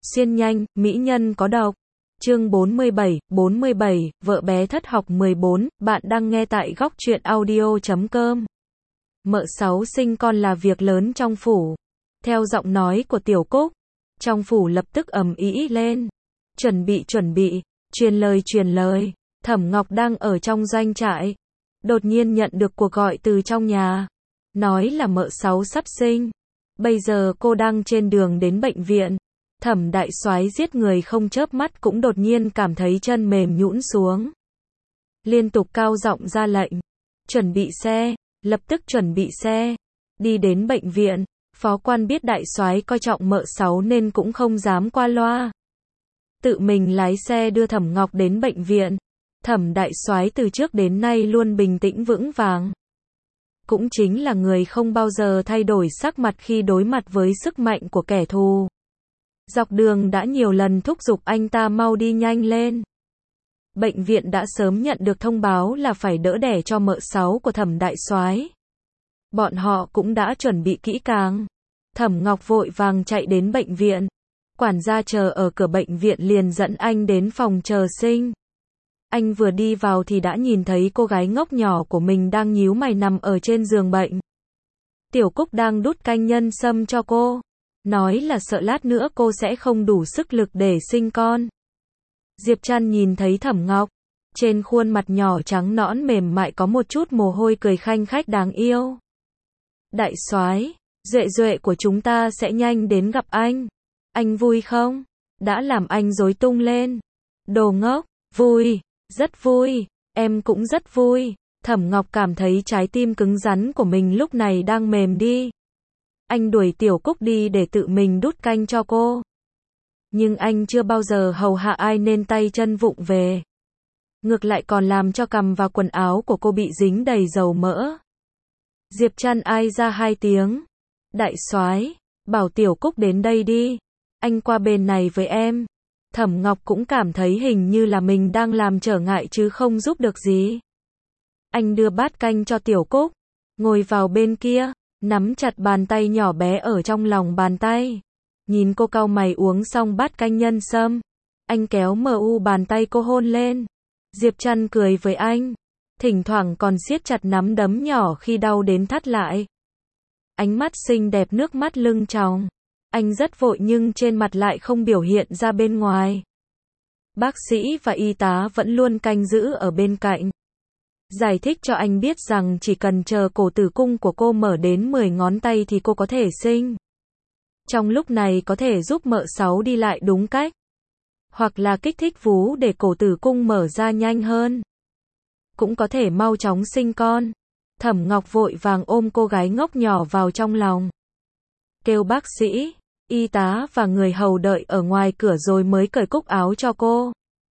Xuyên nhanh, mỹ nhân có độc. Chương 47, vợ bé thất học 14, bạn đang nghe tại góc truyện audio.com. Mợ Sáu sinh con là việc lớn trong phủ. Theo giọng nói của Tiểu Cúc, trong phủ lập tức ầm ĩ lên. Chuẩn bị, truyền lời. Thẩm Ngọc đang ở trong doanh trại. Đột nhiên nhận được cuộc gọi từ trong nhà. Nói là mợ Sáu sắp sinh. Bây giờ cô đang trên đường đến bệnh viện. Thẩm đại soái giết người không chớp mắt cũng đột nhiên cảm thấy chân mềm nhũn xuống. Liên tục cao giọng ra lệnh. Chuẩn bị xe, lập tức chuẩn bị xe. Đi đến bệnh viện, phó quan biết đại soái coi trọng mợ Sáu nên cũng không dám qua loa. Tự mình lái xe đưa Thẩm Ngọc đến bệnh viện. Thẩm đại soái từ trước đến nay luôn bình tĩnh vững vàng. Cũng chính là người không bao giờ thay đổi sắc mặt khi đối mặt với sức mạnh của kẻ thù. Dọc đường đã nhiều lần thúc giục anh ta mau đi nhanh lên. Bệnh viện đã sớm nhận được thông báo là phải đỡ đẻ cho mợ Sáu của Thẩm đại soái. Bọn họ cũng đã chuẩn bị kỹ càng. Thẩm Ngọc vội vàng chạy đến bệnh viện. Quản gia chờ ở cửa bệnh viện liền dẫn anh đến phòng chờ sinh. Anh vừa đi vào thì đã nhìn thấy cô gái ngốc nhỏ của mình đang nhíu mày nằm ở trên giường bệnh. Tiểu Cúc đang đút canh nhân sâm cho cô. Nói là sợ lát nữa cô sẽ không đủ sức lực để sinh con. Diệp Trăn nhìn thấy Thẩm Ngọc. Trên khuôn mặt nhỏ trắng nõn mềm mại có một chút mồ hôi cười khanh khách đáng yêu. Đại soái, Duệ của chúng ta sẽ nhanh đến gặp anh. Anh vui không? Đã làm anh rối tung lên. Đồ ngốc, vui, rất vui, em cũng rất vui. Thẩm Ngọc cảm thấy trái tim cứng rắn của mình lúc này đang mềm đi. Anh đuổi Tiểu Cúc đi để tự mình đút canh cho cô. Nhưng anh chưa bao giờ hầu hạ ai nên tay chân vụng về. Ngược lại còn làm cho cằm và quần áo của cô bị dính đầy dầu mỡ. Diệp Trăn ai ra hai tiếng. Đại soái, bảo Tiểu Cúc đến đây đi. Anh qua bên này với em. Thẩm Ngọc cũng cảm thấy hình như là mình đang làm trở ngại chứ không giúp được gì. Anh đưa bát canh cho Tiểu Cúc. Ngồi vào bên kia. Nắm chặt bàn tay nhỏ bé ở trong lòng bàn tay. Nhìn cô cau mày uống xong bát canh nhân sâm. Anh kéo bàn tay cô hôn lên. Diệp Trăn cười với anh. Thỉnh thoảng còn siết chặt nắm đấm nhỏ khi đau đến thắt lại. Ánh mắt xinh đẹp nước mắt lưng tròng. Anh rất vội nhưng trên mặt lại không biểu hiện ra bên ngoài. Bác sĩ và y tá vẫn luôn canh giữ ở bên cạnh. Giải thích cho anh biết rằng chỉ cần chờ cổ tử cung của cô mở đến 10 ngón tay thì cô có thể sinh. Trong lúc này có thể giúp mợ Sáu đi lại đúng cách. Hoặc là kích thích vú để cổ tử cung mở ra nhanh hơn. Cũng có thể mau chóng sinh con. Thẩm Ngọc vội vàng ôm cô gái ngốc nhỏ vào trong lòng. Kêu bác sĩ, y tá và người hầu đợi ở ngoài cửa rồi mới cởi cúc áo cho cô.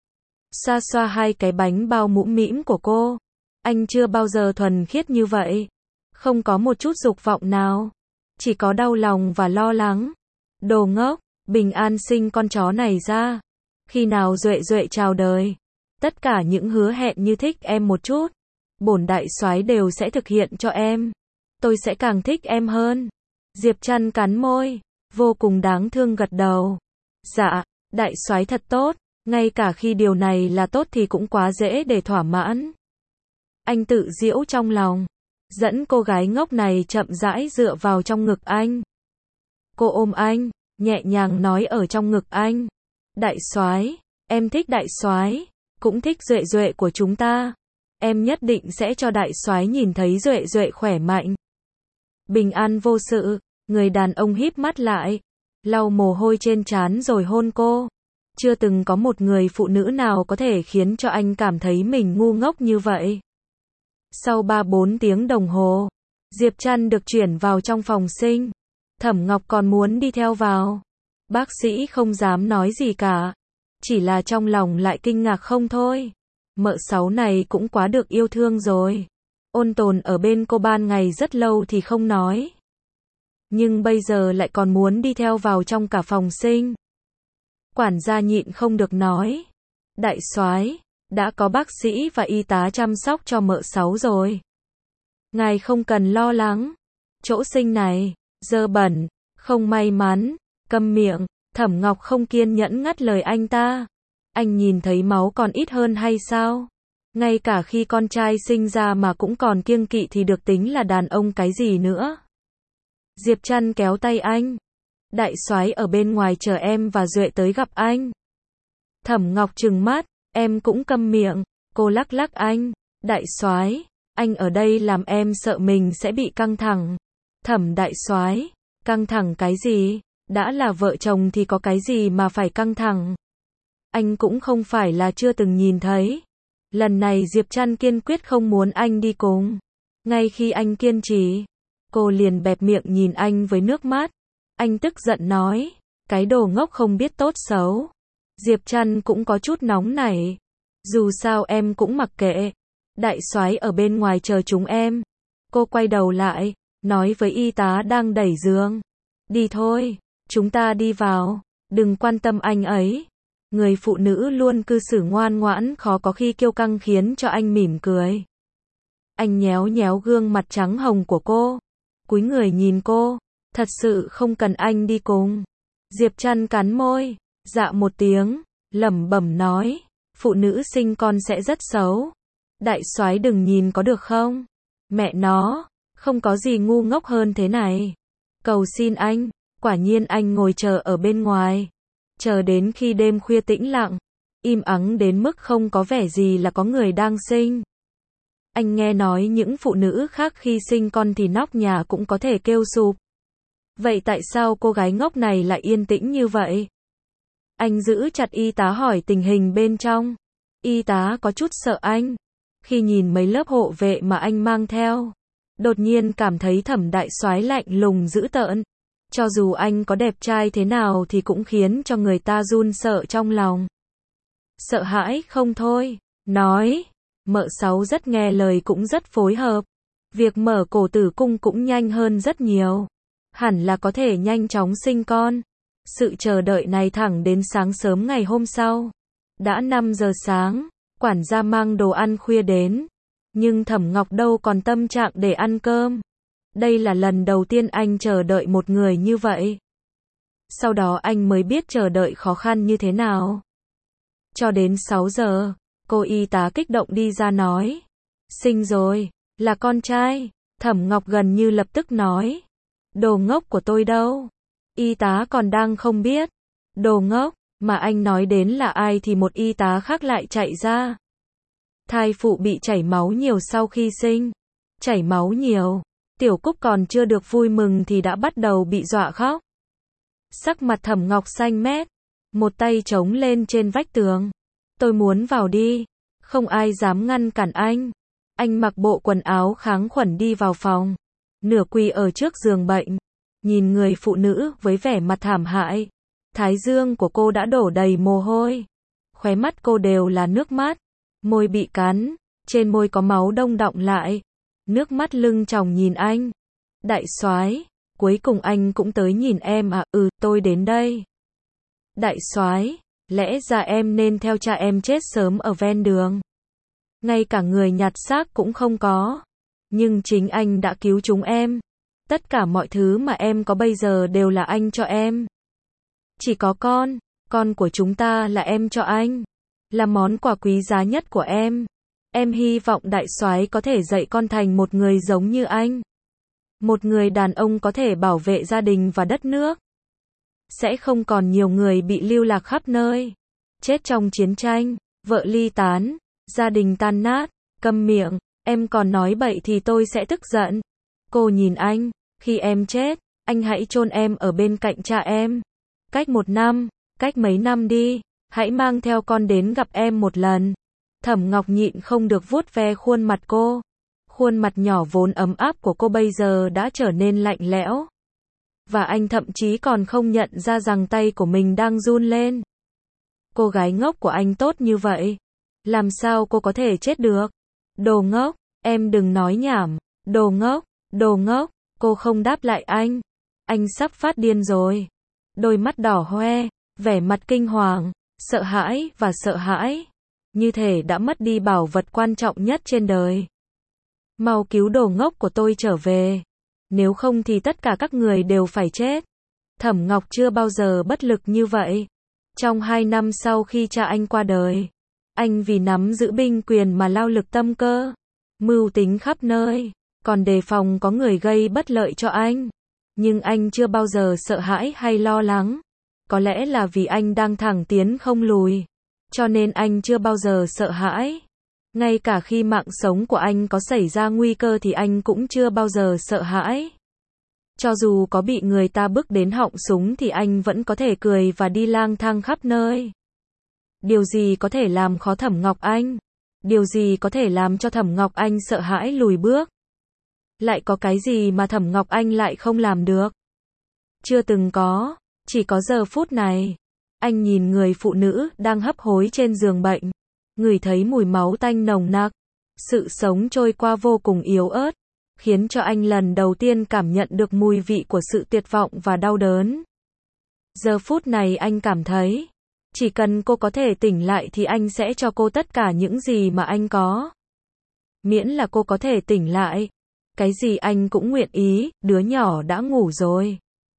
Xoa xoa hai cái bánh bao mũm mĩm của cô. Anh chưa bao giờ thuần khiết như vậy. Không có một chút dục vọng nào. Chỉ có đau lòng và lo lắng. Đồ ngốc, bình an sinh con chó này ra. Khi nào Duệ chào đời. Tất cả những hứa hẹn như thích em một chút. Bổn đại soái đều sẽ thực hiện cho em. Tôi sẽ càng thích em hơn. Diệp Trăn cắn môi. Vô cùng đáng thương gật đầu. Dạ, đại soái thật tốt. Ngay cả khi điều này là tốt thì cũng quá dễ để thỏa mãn. Anh tự giễu trong lòng. Dẫn cô gái ngốc này chậm rãi dựa vào trong ngực anh. Cô ôm anh, nhẹ nhàng nói ở trong ngực anh. Đại soái, em thích đại soái, cũng thích Duệ của chúng ta. Em nhất định sẽ cho đại soái nhìn thấy Duệ khỏe mạnh. Bình an vô sự, người đàn ông híp mắt lại. Lau mồ hôi trên trán rồi hôn cô. Chưa từng có một người phụ nữ nào có thể khiến cho anh cảm thấy mình ngu ngốc như vậy. Sau 3-4 tiếng đồng hồ, Diệp Trăn được chuyển vào trong phòng sinh. Thẩm Ngọc còn muốn đi theo vào. Bác sĩ không dám nói gì cả. Chỉ là trong lòng lại kinh ngạc không thôi. Mợ Sáu này cũng quá được yêu thương rồi. Ôn tồn ở bên cô ban ngày rất lâu thì không nói. Nhưng bây giờ lại còn muốn đi theo vào trong cả phòng sinh. Quản gia nhịn không được nói. Đại soái, đã có bác sĩ và y tá chăm sóc cho mợ Sáu rồi. Ngài không cần lo lắng. Chỗ sinh này, dơ bẩn, không may mắn, câm miệng. Thẩm Ngọc không kiên nhẫn ngắt lời anh ta. Anh nhìn thấy máu còn ít hơn hay sao? Ngay cả khi con trai sinh ra mà cũng còn kiêng kỵ thì được tính là đàn ông cái gì nữa? Diệp Trăn kéo tay anh. Đại soái ở bên ngoài chờ em và Duệ tới gặp anh. Thẩm Ngọc trừng mắt, em cũng câm miệng. Cô lắc lắc anh. Đại soái, anh ở đây làm em sợ mình sẽ bị căng thẳng. Thẩm đại soái, căng thẳng cái gì? Đã là vợ chồng thì có cái gì mà phải căng thẳng? Anh cũng không phải là chưa từng nhìn thấy. Lần này Diệp Trăn kiên quyết không muốn anh đi cùng. Ngay khi anh kiên trì, cô liền bẹp miệng nhìn anh với nước mắt. Anh tức giận nói, cái đồ ngốc không biết tốt xấu. Diệp Trăn cũng có chút nóng nảy. Dù sao em cũng mặc kệ. Đại soái ở bên ngoài chờ chúng em. Cô quay đầu lại, nói với y tá đang đẩy giường. Đi thôi, chúng ta đi vào, đừng quan tâm anh ấy. Người phụ nữ luôn cư xử ngoan ngoãn khó có khi kiêu căng khiến cho anh mỉm cười. Anh nhéo nhéo gương mặt trắng hồng của cô, cúi người nhìn cô, thật sự không cần anh đi cùng. Diệp Trăn cắn môi, dạ một tiếng, lẩm bẩm nói, phụ nữ sinh con sẽ rất xấu. Đại soái đừng nhìn có được không? Mẹ nó, không có gì ngu ngốc hơn thế này. Cầu xin anh, quả nhiên anh ngồi chờ ở bên ngoài. Chờ đến khi đêm khuya tĩnh lặng, im ắng đến mức không có vẻ gì là có người đang sinh. Anh nghe nói những phụ nữ khác khi sinh con thì nóc nhà cũng có thể kêu sụp. Vậy tại sao cô gái ngốc này lại yên tĩnh như vậy? Anh giữ chặt y tá hỏi tình hình bên trong. Y tá có chút sợ anh. Khi nhìn mấy lớp hộ vệ mà anh mang theo, đột nhiên cảm thấy Thẩm đại soái lạnh lùng dữ tợn. Cho dù anh có đẹp trai thế nào thì cũng khiến cho người ta run sợ trong lòng. Sợ hãi không thôi, nói, mợ Sáu rất nghe lời cũng rất phối hợp. Việc mở cổ tử cung cũng nhanh hơn rất nhiều. Hẳn là có thể nhanh chóng sinh con. Sự chờ đợi này thẳng đến sáng sớm ngày hôm sau. Đã 5 giờ sáng, quản gia mang đồ ăn khuya đến. Nhưng Thẩm Ngọc đâu còn tâm trạng để ăn cơm. Đây là lần đầu tiên anh chờ đợi một người như vậy. Sau đó anh mới biết chờ đợi khó khăn như thế nào. Cho đến 6 giờ, cô y tá kích động đi ra nói. Sinh rồi, là con trai. Thẩm Ngọc gần như lập tức nói. Đồ ngốc của tôi đâu? Y tá còn đang không biết. Đồ ngốc, mà anh nói đến là ai thì một y tá khác lại chạy ra. Thai phụ bị chảy máu nhiều sau khi sinh. Chảy máu nhiều. Tiểu Cúc còn chưa được vui mừng thì đã bắt đầu bị dọa khóc. Sắc mặt Thẩm Ngọc xanh mét. Một tay chống lên trên vách tường. Tôi muốn vào đi. Không ai dám ngăn cản anh. Anh mặc bộ quần áo kháng khuẩn đi vào phòng. Nửa quỳ ở trước giường bệnh. Nhìn người phụ nữ với vẻ mặt thảm hại. Thái dương của cô đã đổ đầy mồ hôi. Khóe mắt cô đều là nước mắt. Môi bị cắn. Trên môi có máu đông đọng lại. Nước mắt lưng tròng nhìn anh. Đại soái, cuối cùng anh cũng tới nhìn em à? Tôi đến đây. Đại soái, lẽ ra em nên theo cha em chết sớm ở ven đường. Ngay cả người nhặt xác cũng không có. Nhưng chính anh đã cứu chúng em. Tất cả mọi thứ mà em có bây giờ đều là anh cho em. Chỉ có con của chúng ta là em cho anh. Là món quà quý giá nhất của em. Em hy vọng đại soái có thể dạy con thành một người giống như anh. Một người đàn ông có thể bảo vệ gia đình và đất nước. Sẽ không còn nhiều người bị lưu lạc khắp nơi. Chết trong chiến tranh, vợ ly tán, gia đình tan nát. Câm miệng, em còn nói bậy thì tôi sẽ tức giận. Cô nhìn anh, khi em chết, anh hãy chôn em ở bên cạnh cha em. Cách 1 năm, cách mấy năm đi, hãy mang theo con đến gặp em một lần. Thẩm Ngọc nhịn không được vuốt ve khuôn mặt cô. Khuôn mặt nhỏ vốn ấm áp của cô bây giờ đã trở nên lạnh lẽo. Và anh thậm chí còn không nhận ra rằng tay của mình đang run lên. Cô gái ngốc của anh tốt như vậy. Làm sao cô có thể chết được? Đồ ngốc, em đừng nói nhảm. Đồ ngốc, cô không đáp lại anh. Anh sắp phát điên rồi. Đôi mắt đỏ hoe, vẻ mặt kinh hoàng, sợ hãi và sợ hãi. Như thể đã mất đi bảo vật quan trọng nhất trên đời. Mau cứu đồ ngốc của tôi trở về. Nếu không thì tất cả các người đều phải chết. Thẩm Ngọc chưa bao giờ bất lực như vậy. Trong 2 năm sau khi cha anh qua đời, anh vì nắm giữ binh quyền mà lao lực tâm cơ, mưu tính khắp nơi, còn đề phòng có người gây bất lợi cho anh. Nhưng anh chưa bao giờ sợ hãi hay lo lắng. Có lẽ là vì anh đang thẳng tiến không lùi, cho nên anh chưa bao giờ sợ hãi. Ngay cả khi mạng sống của anh có xảy ra nguy cơ thì anh cũng chưa bao giờ sợ hãi. Cho dù có bị người ta bước đến họng súng thì anh vẫn có thể cười và đi lang thang khắp nơi. Điều gì có thể làm khó Thẩm Ngọc Anh? Điều gì có thể làm cho Thẩm Ngọc Anh sợ hãi lùi bước? Lại có cái gì mà Thẩm Ngọc Anh lại không làm được? Chưa từng có, chỉ có giờ phút này. Anh nhìn người phụ nữ đang hấp hối trên giường bệnh, ngửi thấy mùi máu tanh nồng nặc. Sự sống trôi qua vô cùng yếu ớt, khiến cho anh lần đầu tiên cảm nhận được mùi vị của sự tuyệt vọng và đau đớn. Giờ phút này anh cảm thấy, chỉ cần cô có thể tỉnh lại thì anh sẽ cho cô tất cả những gì mà anh có. Miễn là cô có thể tỉnh lại, cái gì anh cũng nguyện ý. Đứa nhỏ đã ngủ rồi.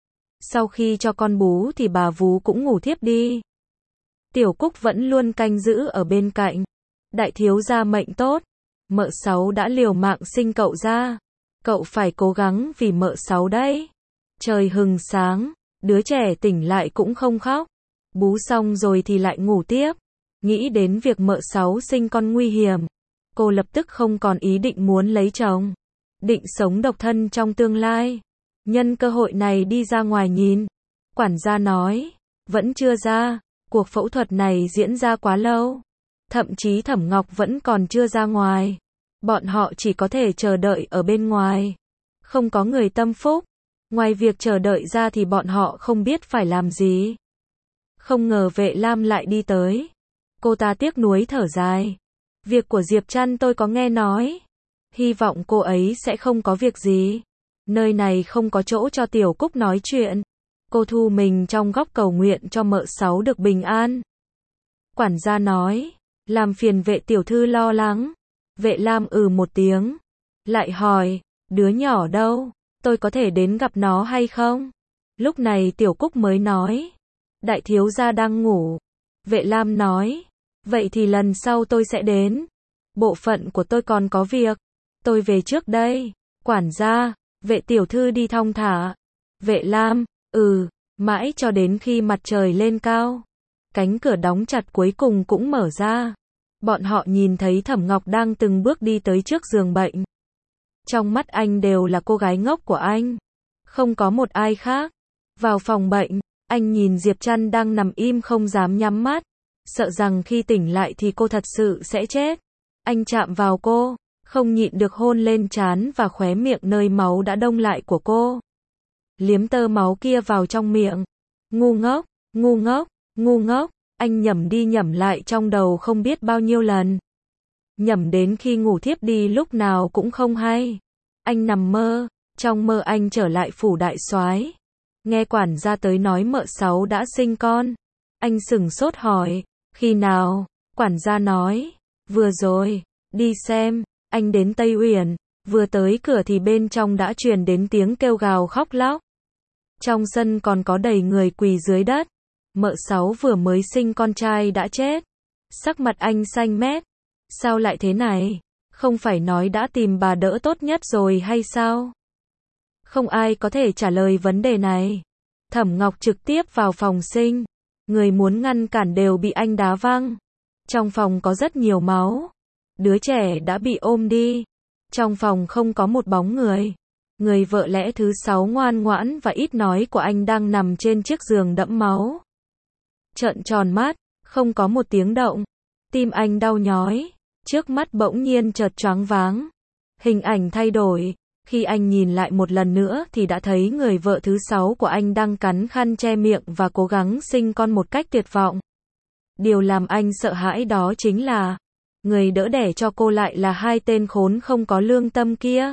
Sau khi cho con bú thì bà vú cũng ngủ thiếp đi. Tiểu Cúc vẫn luôn canh giữ ở bên cạnh. Đại thiếu gia mệnh tốt, mợ Sáu đã liều mạng sinh cậu ra. Cậu phải cố gắng vì mợ Sáu đấy. Trời hừng sáng, đứa trẻ tỉnh lại cũng không khóc. Bú xong rồi thì lại ngủ tiếp. Nghĩ đến việc mợ Sáu sinh con nguy hiểm, cô lập tức không còn ý định muốn lấy chồng. Định sống độc thân trong tương lai. Nhân cơ hội này đi ra ngoài nhìn. Quản gia nói, vẫn chưa ra, cuộc phẫu thuật này diễn ra quá lâu. Thậm chí Thẩm Ngọc vẫn còn chưa ra ngoài. Bọn họ chỉ có thể chờ đợi ở bên ngoài. Không có người tâm phúc. Ngoài việc chờ đợi ra thì bọn họ không biết phải làm gì. Không ngờ Vệ Lam lại đi tới. Cô ta tiếc nuối thở dài. Việc của Diệp Trăn tôi có nghe nói. Hy vọng cô ấy sẽ không có việc gì. Nơi này không có chỗ cho Tiểu Cúc nói chuyện. Cô thu mình trong góc cầu nguyện cho mợ Sáu được bình an. Quản gia nói, làm phiền Vệ tiểu thư lo lắng. Vệ Lam một tiếng. Lại hỏi, đứa nhỏ đâu? Tôi có thể đến gặp nó hay không? Lúc này Tiểu Cúc mới nói, đại thiếu gia đang ngủ. Vệ Lam nói, vậy thì lần sau tôi sẽ đến. Bộ phận của tôi còn có việc. Tôi về trước đây. Quản gia, Vệ tiểu thư đi thong thả. Vệ Lam, mãi cho đến khi mặt trời lên cao. Cánh cửa đóng chặt cuối cùng cũng mở ra. Bọn họ nhìn thấy Thẩm Ngọc đang từng bước đi tới trước giường bệnh. Trong mắt anh đều là cô gái ngốc của anh. Không có một ai khác. Vào phòng bệnh, anh nhìn Diệp Trăn đang nằm im không dám nhắm mắt. Sợ rằng khi tỉnh lại thì cô thật sự sẽ chết. Anh chạm vào cô, không nhịn được hôn lên trán và khóe miệng nơi máu đã đông lại của cô. Liếm tơ máu kia vào trong miệng. Ngu ngốc, ngu ngốc, ngu ngốc. Anh nhẩm đi nhẩm lại trong đầu không biết bao nhiêu lần. Nhẩm đến khi ngủ thiếp đi lúc nào cũng không hay. Anh nằm mơ, trong mơ anh trở lại phủ đại soái. Nghe quản gia tới nói mợ Sáu đã sinh con. Anh sửng sốt hỏi, khi nào? Quản gia nói, vừa rồi, đi xem. Anh đến Tây Uyển, vừa tới cửa thì bên trong đã truyền đến tiếng kêu gào khóc lóc. Trong sân còn có đầy người quỳ dưới đất. Mợ Sáu vừa mới sinh con trai đã chết. Sắc mặt anh xanh mét. Sao lại thế này? Không phải nói đã tìm bà đỡ tốt nhất rồi hay sao? Không ai có thể trả lời vấn đề này. Thẩm Ngọc trực tiếp vào phòng sinh. Người muốn ngăn cản đều bị anh đá văng. Trong phòng có rất nhiều máu. Đứa trẻ đã bị ôm đi. Trong phòng không có một bóng người. Người vợ lẽ thứ 6 ngoan ngoãn và ít nói của anh đang nằm trên chiếc giường đẫm máu. Trợn tròn mắt, không có một tiếng động. Tim anh đau nhói. Trước mắt bỗng nhiên chợt choáng váng. Hình ảnh thay đổi. Khi anh nhìn lại một lần nữa thì đã thấy người vợ thứ 6 của anh đang cắn khăn che miệng và cố gắng sinh con một cách tuyệt vọng. Điều làm anh sợ hãi đó chính là người đỡ đẻ cho cô lại là 2 tên khốn không có lương tâm kia.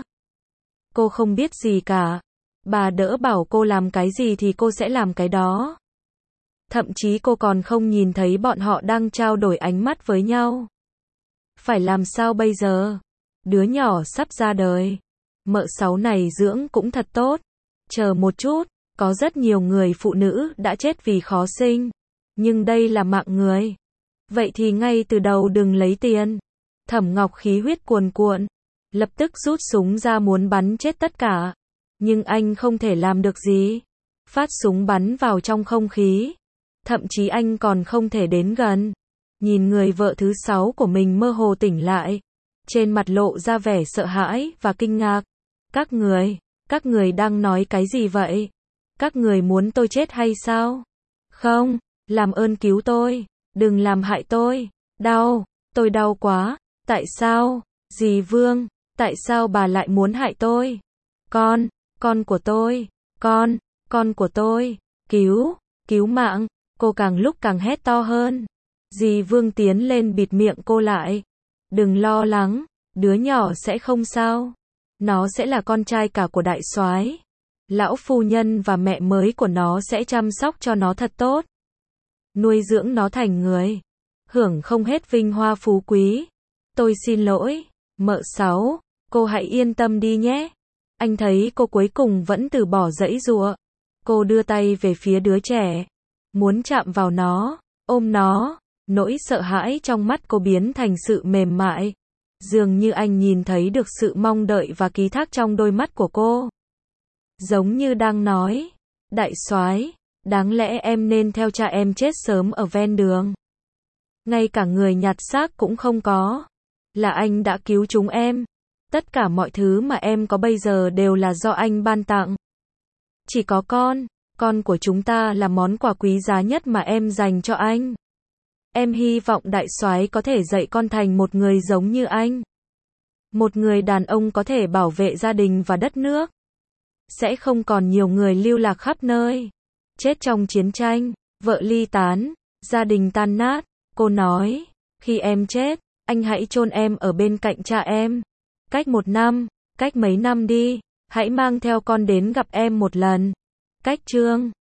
Cô không biết gì cả. Bà đỡ bảo cô làm cái gì thì cô sẽ làm cái đó. Thậm chí cô còn không nhìn thấy bọn họ đang trao đổi ánh mắt với nhau. Phải làm sao bây giờ? Đứa nhỏ sắp ra đời. Mợ Sáu này dưỡng cũng thật tốt. Chờ một chút, Có rất nhiều người phụ nữ đã chết vì khó sinh. Nhưng đây là mạng người. Vậy thì ngay từ đầu đừng lấy tiền. Thẩm Ngọc khí huyết cuồn cuộn. Lập tức rút súng ra muốn bắn chết tất cả. Nhưng anh không thể làm được gì. Phát súng bắn vào trong không khí. Thậm chí anh còn không thể đến gần. Nhìn người vợ thứ 6 của mình mơ hồ tỉnh lại. Trên mặt lộ ra vẻ sợ hãi và kinh ngạc. Các người đang nói cái gì vậy? Các người muốn tôi chết hay sao? Không, làm ơn cứu tôi. Đừng làm hại tôi. Đau, tôi đau quá. Tại sao? Dì Vương, tại sao bà lại muốn hại tôi? Con của tôi. Con của tôi. Cứu mạng. Cô càng lúc càng hét to hơn. Dì Vương tiến lên bịt miệng cô lại. Đừng lo lắng, đứa nhỏ sẽ không sao. Nó sẽ là con trai cả của đại soái. Lão phu nhân và mẹ mới của nó sẽ chăm sóc cho nó thật tốt. Nuôi dưỡng nó thành người. Hưởng không hết vinh hoa phú quý. Tôi xin lỗi, mợ Sáu, cô hãy yên tâm đi nhé. Anh thấy cô cuối cùng vẫn từ bỏ giãy giụa. Cô đưa tay về phía đứa trẻ. Muốn chạm vào nó, ôm nó. Nỗi sợ hãi trong mắt cô biến thành sự mềm mại. Dường như anh nhìn thấy được sự mong đợi và ký thác trong đôi mắt của cô. Giống như đang nói, đại soái, đáng lẽ em nên theo cha em chết sớm ở ven đường. Ngay cả người nhặt xác cũng không có. Là anh đã cứu chúng em. Tất cả mọi thứ mà em có bây giờ đều là do anh ban tặng. Chỉ có con của chúng ta là món quà quý giá nhất mà em dành cho anh. Em hy vọng đại soái có thể dạy con thành một người giống như anh. Một người đàn ông có thể bảo vệ gia đình và đất nước. Sẽ không còn nhiều người lưu lạc khắp nơi. Chết trong chiến tranh, vợ ly tán, gia đình tan nát. Cô nói, khi em chết, anh hãy chôn em ở bên cạnh cha em. Cách 1 năm, cách mấy năm đi, hãy mang theo con đến gặp em một lần. Cách chương